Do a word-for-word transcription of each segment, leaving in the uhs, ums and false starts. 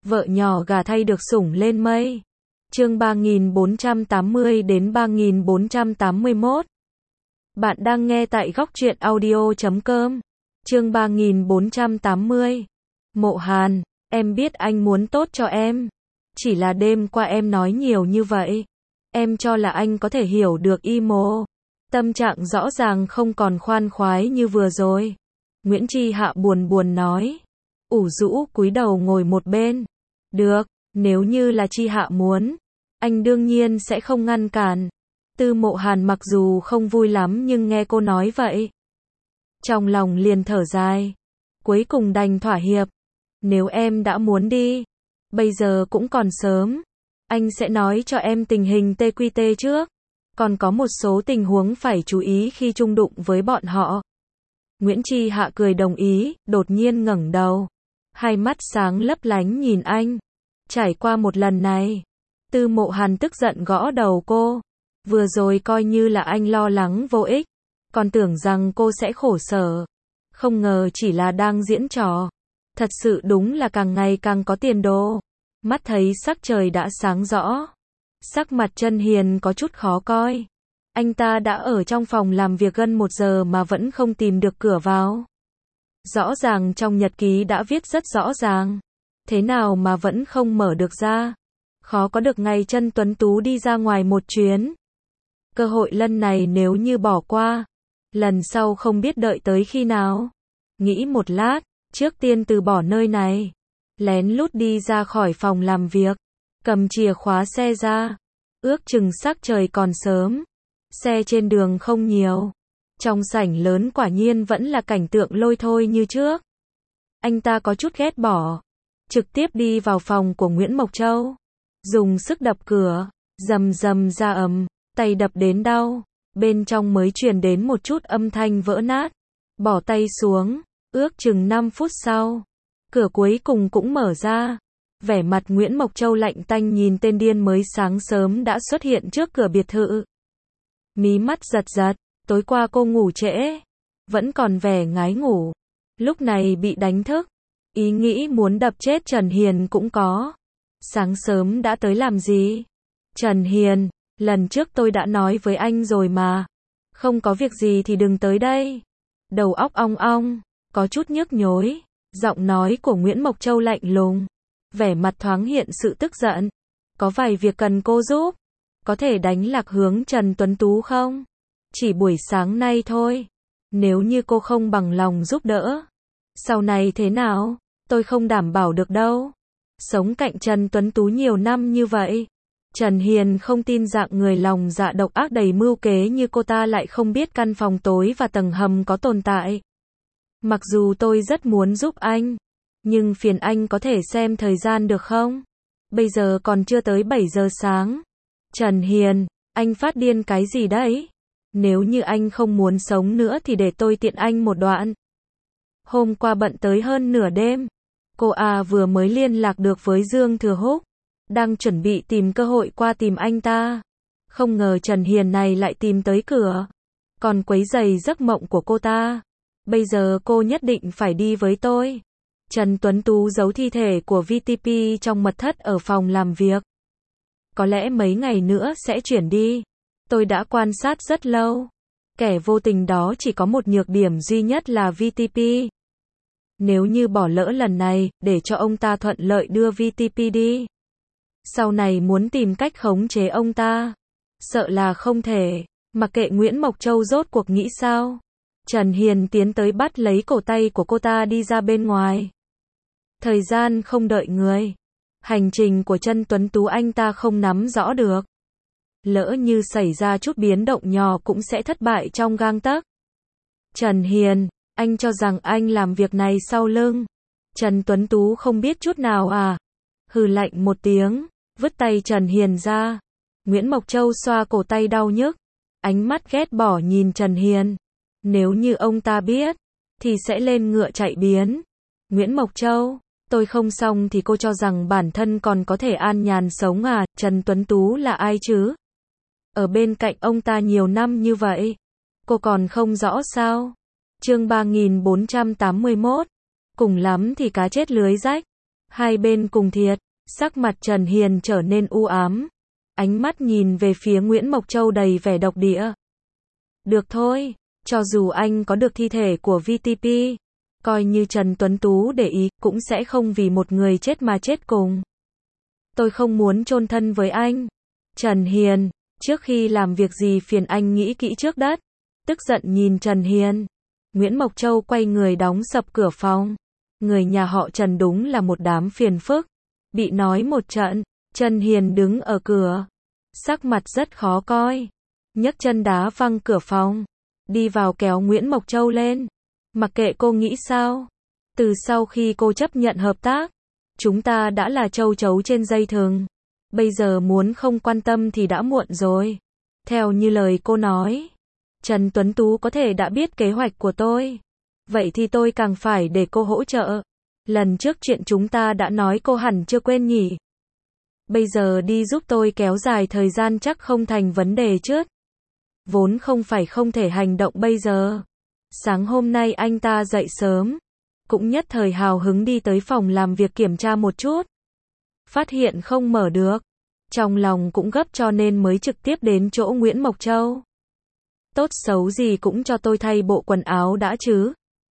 Vợ nhỏ gả thay được sủng lên mây. Chương ba nghìn bốn trăm tám mươi đến ba nghìn bốn trăm tám mươi mốt. Bạn đang nghe tại góc truyện audio chấm com. Chương ba nghìn bốn trăm tám mươi. Mộ Hàn, em biết anh muốn tốt cho em. Chỉ là đêm qua em nói nhiều như vậy. Em cho là anh có thể hiểu được y mộ. Tâm trạng rõ ràng không còn khoan khoái như vừa rồi. Nguyễn Tri Hạ buồn buồn nói. Ủ rũ cúi đầu ngồi một bên. Được, nếu như là Tri Hạ muốn, anh đương nhiên sẽ không ngăn cản. Tư Mộ Hàn mặc dù không vui lắm nhưng nghe cô nói vậy, trong lòng liền thở dài. Cuối cùng đành thỏa hiệp. Nếu em đã muốn đi, bây giờ cũng còn sớm. Anh sẽ nói cho em tình hình tê quy tê trước. Còn có một số tình huống phải chú ý khi chung đụng với bọn họ. Nguyễn Tri Hạ cười đồng ý, đột nhiên ngẩng đầu. Hai mắt sáng lấp lánh nhìn anh. Trải qua một lần này, Tư Mộ Hàn tức giận gõ đầu cô. Vừa rồi coi như là anh lo lắng vô ích. Còn tưởng rằng cô sẽ khổ sở. Không ngờ chỉ là đang diễn trò. Thật sự đúng là càng ngày càng có tiền đồ. Mắt thấy sắc trời đã sáng rõ. Sắc mặt Trần Hiền có chút khó coi. Anh ta đã ở trong phòng làm việc gần một giờ mà vẫn không tìm được cửa vào. Rõ ràng trong nhật ký đã viết rất rõ ràng. Thế nào mà vẫn không mở được ra. Khó có được ngày Trần Tuấn Tú đi ra ngoài một chuyến. Cơ hội lần này nếu như bỏ qua, lần sau không biết đợi tới khi nào. Nghĩ một lát, trước tiên từ bỏ nơi này. Lén lút đi ra khỏi phòng làm việc. Cầm chìa khóa xe ra. Ước chừng sắc trời còn sớm. Xe trên đường không nhiều. Trong sảnh lớn quả nhiên vẫn là cảnh tượng lôi thôi như trước. Anh ta có chút ghét bỏ. Trực tiếp đi vào phòng của Nguyễn Mộc Châu. Dùng sức đập cửa. Rầm rầm ra ầm. Tay đập đến đau. Bên trong mới truyền đến một chút âm thanh vỡ nát. Bỏ tay xuống. Ước chừng năm phút sau. Cửa cuối cùng cũng mở ra. Vẻ mặt Nguyễn Mộc Châu lạnh tanh nhìn tên điên mới sáng sớm đã xuất hiện trước cửa biệt thự. Mí mắt giật giật. Tối qua cô ngủ trễ. Vẫn còn vẻ ngái ngủ. Lúc này bị đánh thức. Ý nghĩ muốn đập chết Trần Hiền cũng có. Sáng sớm đã tới làm gì? Trần Hiền, lần trước tôi đã nói với anh rồi mà. Không có việc gì thì đừng tới đây. Đầu óc ong ong, có chút nhức nhối. Giọng nói của Nguyễn Mộc Châu lạnh lùng. Vẻ mặt thoáng hiện sự tức giận. Có vài việc cần cô giúp. Có thể đánh lạc hướng Trần Tuấn Tú không? Chỉ buổi sáng nay thôi. Nếu như cô không bằng lòng giúp đỡ, sau này thế nào? Tôi không đảm bảo được đâu. Sống cạnh Trần Tuấn Tú nhiều năm như vậy. Trần Hiền không tin dạng người lòng dạ độc ác đầy mưu kế như cô ta lại không biết căn phòng tối và tầng hầm có tồn tại. Mặc dù tôi rất muốn giúp anh, nhưng phiền anh có thể xem thời gian được không? Bây giờ còn chưa tới bảy giờ sáng. Trần Hiền, anh phát điên cái gì đấy? Nếu như anh không muốn sống nữa thì để tôi tiện anh một đoạn. Hôm qua bận tới hơn nửa đêm. Cô à vừa mới liên lạc được với Dương Thừa Húc. Đang chuẩn bị tìm cơ hội qua tìm anh ta. Không ngờ Trần Hiền này lại tìm tới cửa. Còn quấy rầy giấc mộng của cô ta. Bây giờ cô nhất định phải đi với tôi. Trần Tuấn Tú giấu thi thể của vê tê pê trong mật thất ở phòng làm việc. Có lẽ mấy ngày nữa sẽ chuyển đi. Tôi đã quan sát rất lâu. Kẻ vô tình đó chỉ có một nhược điểm duy nhất là vê tê pê. Nếu như bỏ lỡ lần này, để cho ông ta thuận lợi đưa vê tê pê đi. Sau này muốn tìm cách khống chế ông ta. Sợ là không thể. Mặc kệ Nguyễn Mộc Châu rốt cuộc nghĩ sao. Trần Hiền tiến tới bắt lấy cổ tay của cô ta đi ra bên ngoài. Thời gian không đợi người. Hành trình của Trần Tuấn Tú anh ta không nắm rõ được. Lỡ như xảy ra chút biến động nhỏ cũng sẽ thất bại trong gang tấc. Trần Hiền, anh cho rằng anh làm việc này sau lưng. Trần Tuấn Tú không biết chút nào à? Hừ lạnh một tiếng, vứt tay Trần Hiền ra. Nguyễn Mộc Châu xoa cổ tay đau nhức. Ánh mắt ghét bỏ nhìn Trần Hiền. Nếu như ông ta biết, thì sẽ lên ngựa chạy biến. Nguyễn Mộc Châu, tôi không xong thì cô cho rằng bản thân còn có thể an nhàn sống à? Trần Tuấn Tú là ai chứ? Ở bên cạnh ông ta nhiều năm như vậy. Cô còn không rõ sao? Chương ba nghìn bốn trăm tám mươi mốt. Cùng lắm thì cá chết lưới rách. Hai bên cùng thiệt, sắc mặt Trần Hiền trở nên u ám. Ánh mắt nhìn về phía Nguyễn Mộc Châu đầy vẻ độc địa. Được thôi, cho dù anh có được thi thể của vê tê pê, coi như Trần Tuấn Tú để ý, cũng sẽ không vì một người chết mà chết cùng. Tôi không muốn chôn thân với anh. Trần Hiền, trước khi làm việc gì phiền anh nghĩ kỹ trước đất. Tức giận nhìn Trần Hiền. Nguyễn Mộc Châu quay người đóng sập cửa phòng. Người nhà họ Trần đúng là một đám phiền phức. Bị nói một trận, Trần Hiền đứng ở cửa. Sắc mặt rất khó coi. Nhấc chân đá văng cửa phòng. Đi vào kéo Nguyễn Mộc Châu lên. Mặc kệ cô nghĩ sao. Từ sau khi cô chấp nhận hợp tác, chúng ta đã là châu chấu trên dây thừng. Bây giờ muốn không quan tâm thì đã muộn rồi. Theo như lời cô nói, Trần Tuấn Tú có thể đã biết kế hoạch của tôi. Vậy thì tôi càng phải để cô hỗ trợ. Lần trước chuyện chúng ta đã nói cô hẳn chưa quên nhỉ. Bây giờ đi giúp tôi kéo dài thời gian chắc không thành vấn đề chứ. Vốn không phải không thể hành động bây giờ. Sáng hôm nay anh ta dậy sớm, cũng nhất thời hào hứng đi tới phòng làm việc kiểm tra một chút. Phát hiện không mở được. Trong lòng cũng gấp cho nên mới trực tiếp đến chỗ Nguyễn Mộc Châu. Tốt xấu gì cũng cho tôi thay bộ quần áo đã chứ.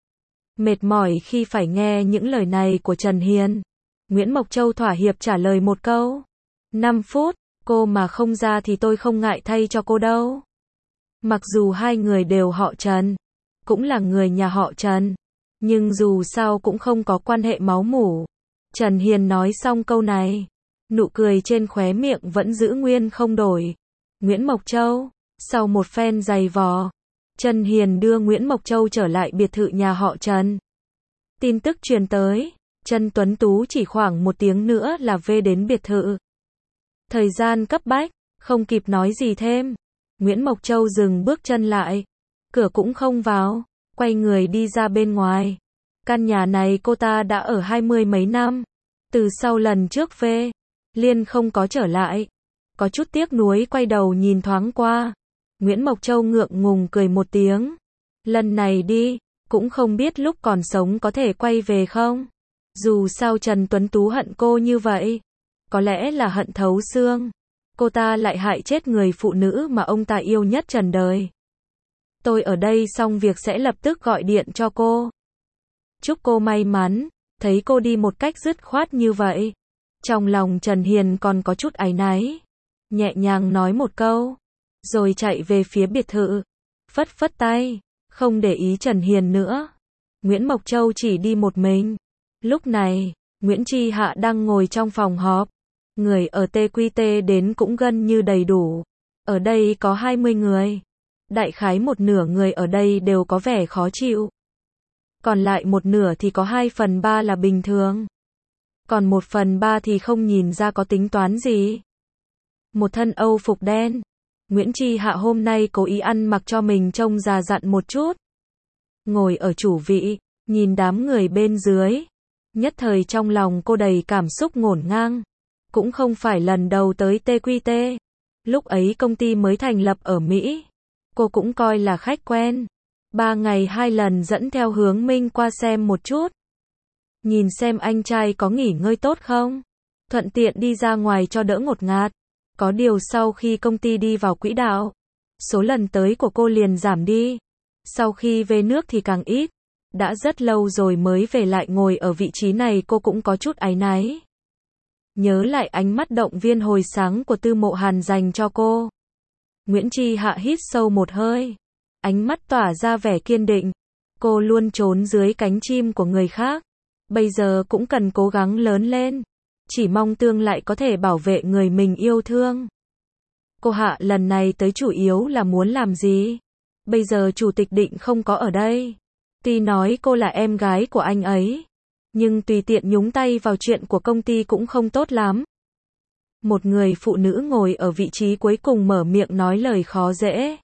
Mệt mỏi khi phải nghe những lời này của Trần Hiền. Nguyễn Mộc Châu thỏa hiệp trả lời một câu. năm phút, cô mà không ra thì tôi không ngại thay cho cô đâu. Mặc dù hai người đều họ Trần, cũng là người nhà họ Trần, nhưng dù sao cũng không có quan hệ máu mủ. Trần Hiền nói xong câu này, nụ cười trên khóe miệng vẫn giữ nguyên không đổi. Nguyễn Mộc Châu, sau một phen giày vò, Trần Hiền đưa Nguyễn Mộc Châu trở lại biệt thự nhà họ Trần. Tin tức truyền tới, Trần Tuấn Tú chỉ khoảng một tiếng nữa là về đến biệt thự. Thời gian cấp bách, không kịp nói gì thêm. Nguyễn Mộc Châu dừng bước chân lại, cửa cũng không vào, quay người đi ra bên ngoài. Căn nhà này cô ta đã ở hai mươi mấy năm, từ sau lần trước về, liền không có trở lại. Có chút tiếc nuối quay đầu nhìn thoáng qua. Nguyễn Mộc Châu ngượng ngùng cười một tiếng. Lần này đi, cũng không biết lúc còn sống có thể quay về không. Dù sao Trần Tuấn Tú hận cô như vậy, có lẽ là hận thấu xương. Cô ta lại hại chết người phụ nữ mà ông ta yêu nhất trần đời. Tôi ở đây xong việc sẽ lập tức gọi điện cho cô. Chúc cô may mắn. Thấy cô đi một cách dứt khoát như vậy, trong lòng Trần Hiền còn có chút áy náy. Nhẹ nhàng nói một câu, rồi chạy về phía biệt thự. Phất phất tay, không để ý Trần Hiền nữa. Nguyễn Mộc Châu chỉ đi một mình. Lúc này, Nguyễn Chi Hạ đang ngồi trong phòng họp. Người ở tê quy tê đến cũng gần như đầy đủ. Ở đây có hai mươi người. Đại khái một nửa người ở đây đều có vẻ khó chịu. Còn lại một nửa thì có hai phần ba là bình thường. Còn một phần ba thì không nhìn ra có tính toán gì. Một thân Âu phục đen. Nguyễn Chi Hạ hôm nay cố ý ăn mặc cho mình trông già dặn một chút. Ngồi ở chủ vị, nhìn đám người bên dưới. Nhất thời trong lòng cô đầy cảm xúc ngổn ngang. Cũng không phải lần đầu tới tê quy tê. Lúc ấy công ty mới thành lập ở Mỹ. Cô cũng coi là khách quen. Ba ngày hai lần dẫn theo Hướng Minh qua xem một chút. Nhìn xem anh trai có nghỉ ngơi tốt không. Thuận tiện đi ra ngoài cho đỡ ngột ngạt. Có điều sau khi công ty đi vào quỹ đạo, số lần tới của cô liền giảm đi. Sau khi về nước thì càng ít. Đã rất lâu rồi mới về lại ngồi ở vị trí này cô cũng có chút áy náy. Nhớ lại ánh mắt động viên hồi sáng của Tư Mộ Hàn dành cho cô. Nguyễn Chi Hạ hít sâu một hơi. Ánh mắt tỏa ra vẻ kiên định. Cô luôn trốn dưới cánh chim của người khác. Bây giờ cũng cần cố gắng lớn lên. Chỉ mong tương lai có thể bảo vệ người mình yêu thương. Cô Hạ lần này tới chủ yếu là muốn làm gì? Bây giờ chủ tịch Định không có ở đây. Tuy nói cô là em gái của anh ấy, nhưng tùy tiện nhúng tay vào chuyện của công ty cũng không tốt lắm. Một người phụ nữ ngồi ở vị trí cuối cùng mở miệng nói lời khó dễ.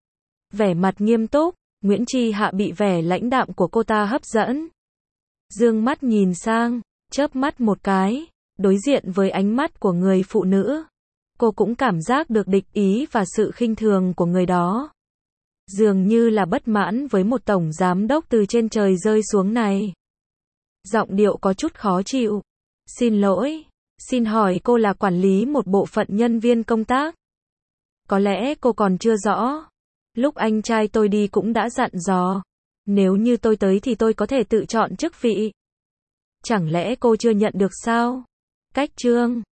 Vẻ mặt nghiêm túc, Nguyễn Chi Hạ bị vẻ lãnh đạm của cô ta hấp dẫn. Dương mắt nhìn sang, chớp mắt một cái, đối diện với ánh mắt của người phụ nữ. Cô cũng cảm giác được địch ý và sự khinh thường của người đó. Dường như là bất mãn với một tổng giám đốc từ trên trời rơi xuống này. Giọng điệu có chút khó chịu. Xin lỗi, xin hỏi cô là quản lý một bộ phận nhân viên công tác? Có lẽ cô còn chưa rõ. Lúc anh trai tôi đi cũng đã dặn dò. Nếu như tôi tới thì tôi có thể tự chọn chức vị. Chẳng lẽ cô chưa nhận được sao? Cách chương